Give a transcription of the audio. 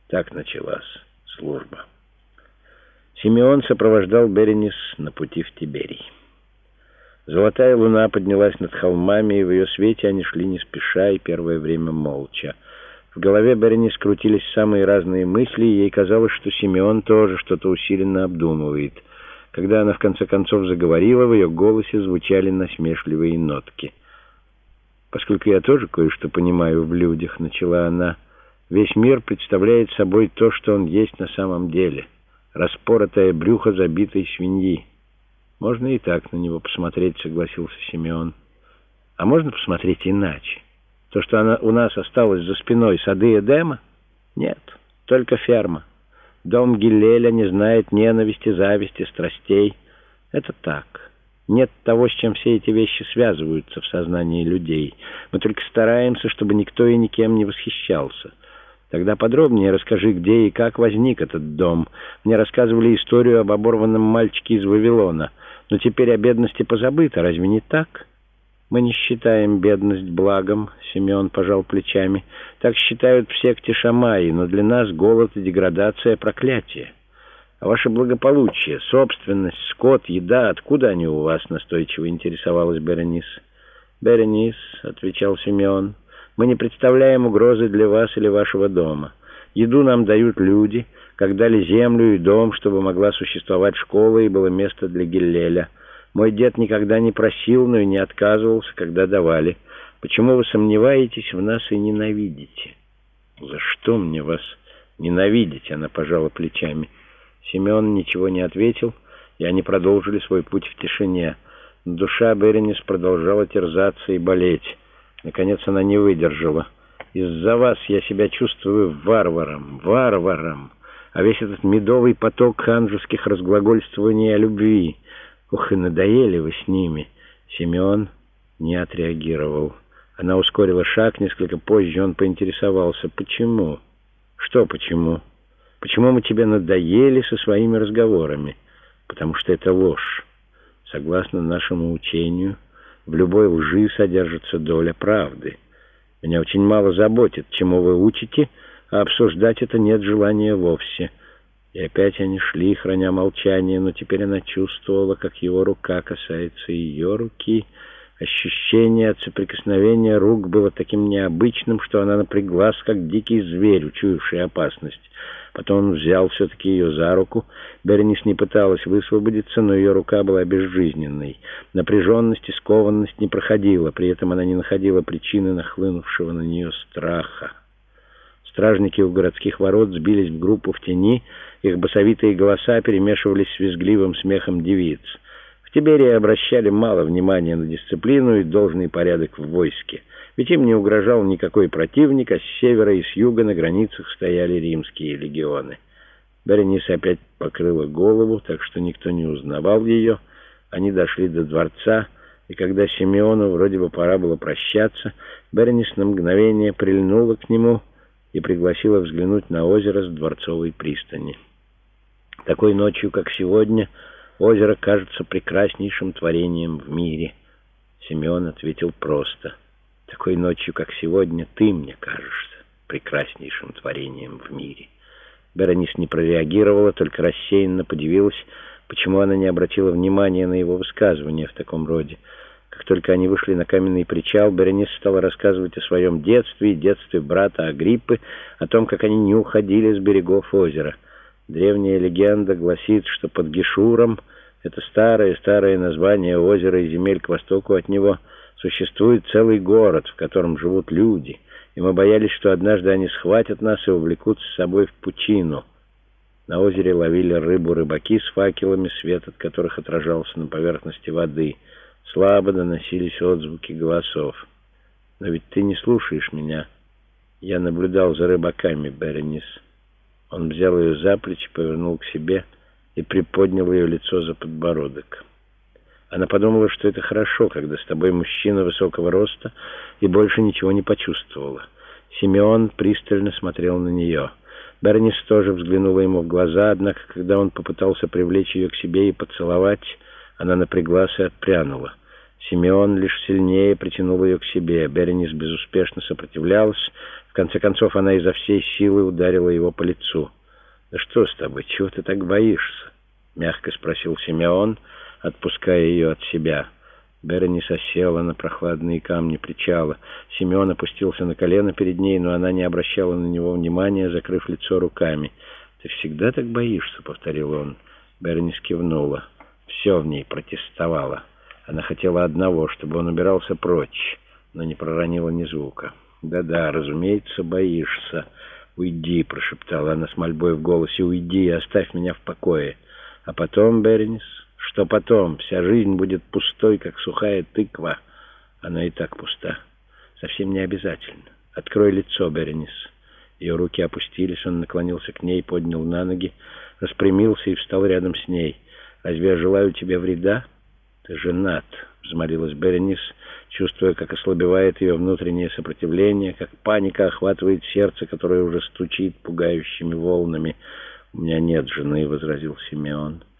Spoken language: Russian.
Так началась служба. Симеон сопровождал Беренис на пути в Тиберий. Золотая луна поднялась над холмами, и в ее свете они шли не спеша и первое время молча. В голове Беренис крутились самые разные мысли, и ей казалось, что Симеон тоже что-то усиленно обдумывает. Когда она в конце концов заговорила, в ее голосе звучали насмешливые нотки. «Поскольку я тоже кое-что понимаю в людях», — начала она, — «весь мир представляет собой то, что он есть на самом деле. Распоротое брюхо забитой свиньи». «Можно и так на него посмотреть», — согласился Симеон. «А можно посмотреть иначе? То, что у нас осталось за спиной, сады Эдема? Нет, только ферма. Дом Гиллеля не знает ненависти, зависти, страстей. Это так. Нет того, с чем все эти вещи связываются в сознании людей. Мы только стараемся, чтобы никто и никем не восхищался. Тогда подробнее расскажи, где и как возник этот дом. Мне рассказывали историю об оборванном мальчике из Вавилона. Но теперь о бедности позабыто, разве не так?» «Мы не считаем бедность благом», — Симеон пожал плечами. «Так считают в секте Шамаи, но для нас голод и деградация — проклятие. А ваше благополучие, собственность, скот, еда, откуда они у вас?» — настойчиво интересовалась Беренис. «Беренис», — отвечал Симеон, — «мы не представляем угрозы для вас или вашего дома. Еду нам дают люди, как дали землю и дом, чтобы могла существовать школа и было место для Гиллеля. Мой дед никогда не просил, но и не отказывался, когда давали. Почему вы сомневаетесь в нас и ненавидите?» «За что мне вас ненавидеть?» — она пожала плечами. Симеон ничего не ответил, и они продолжили свой путь в тишине. Душа Беренис продолжала терзаться и болеть. Наконец она не выдержала. «Из-за вас я себя чувствую варваром. А весь этот медовый поток ханжеских разглагольствований о любви. Ух, и надоели вы с ними!» Симеон не отреагировал. Она ускорила шаг, несколько позже он поинтересовался. «Почему? Что почему? Почему мы тебе надоели со своими разговорами?» «Потому что это ложь. Согласно нашему учению, в любой лжи содержится доля правды. Меня очень мало заботит, чему вы учите, а обсуждать это нет желания вовсе». И опять они шли, храня молчание, но теперь она чувствовала, как его рука касается ее руки. Ощущение от соприкосновения рук было таким необычным, что она напряглась, как дикий зверь, учуявший опасность. Потом он взял все-таки ее за руку. Беренис не пыталась высвободиться, но ее рука была безжизненной. Напряженность и скованность не проходила, при этом она не находила причины нахлынувшего на нее страха. Стражники у городских ворот сбились в группу в тени, их басовитые голоса перемешивались с визгливым смехом девиц. В Тиберии обращали мало внимания на дисциплину и должный порядок в войске, ведь им не угрожал никакой противник, а с севера и с юга на границах стояли римские легионы. Беренис опять покрыла голову, так что никто не узнавал ее. Они дошли до дворца, и когда Симеону вроде бы пора было прощаться, Беренис на мгновение прильнула к нему и пригласила взглянуть на озеро с дворцовой пристани. Такой ночью, как сегодня, озеро кажется прекраснейшим творением в мире. Симеон ответил просто: «Такой ночью, как сегодня, ты мне кажешься прекраснейшим творением в мире». Беренис не прореагировала, только рассеянно подивилась, почему она не обратила внимания на его высказывания в таком роде. Как только они вышли на каменный причал, Беренис стала рассказывать о своем детстве и детстве брата Агриппы, о том, как они не уходили с берегов озера. Древняя легенда гласит, что под Гешуром, это старое название озера и земель к востоку от него, существует целый город, в котором живут люди, и мы боялись, что однажды они схватят нас и увлекут с собой в пучину. На озере ловили рыбу рыбаки с факелами, свет от которых отражался на поверхности воды. Слабо доносились отзвуки голосов. «Но ведь ты не слушаешь меня. Я наблюдал за рыбаками, Беренис». Он взял ее за плечи, повернул к себе и приподнял ее лицо за подбородок. Она подумала, что это хорошо, когда с тобой мужчина высокого роста, и больше ничего не почувствовала. Симеон пристально смотрел на нее. Беренис тоже взглянула ему в глаза, однако, когда он попытался привлечь ее к себе и поцеловать, она напряглась и отпрянула. Симеон лишь сильнее притянул ее к себе. Беренис безуспешно сопротивлялась. В конце концов, она изо всей силы ударила его по лицу. «Да что с тобой? Чего ты так боишься?» — мягко спросил Симеон, отпуская ее от себя. Беренис осела на прохладные камни причала. Симеон опустился на колено перед ней, но она не обращала на него внимания, закрыв лицо руками. «Ты всегда так боишься?» — повторил он. Беренис кивнула. Все в ней протестовало. Она хотела одного, чтобы он убирался прочь, но не проронила ни звука. «Да-да, разумеется, боишься. Уйди», — прошептала она с мольбой в голосе. «Уйди и оставь меня в покое. А потом, Беренис, что потом? Вся жизнь будет пустой, как сухая тыква. Она и так пуста. Совсем не обязательно. Открой лицо, Беренис». Ее руки опустились, он наклонился к ней, поднял на ноги, распрямился и встал рядом с ней. «Разве я желаю тебе вреда? Ты женат», — взмолилась Беренис, чувствуя, как ослабевает ее внутреннее сопротивление, как паника охватывает сердце, которое уже стучит пугающими волнами. «У меня нет жены», — возразил Симеон.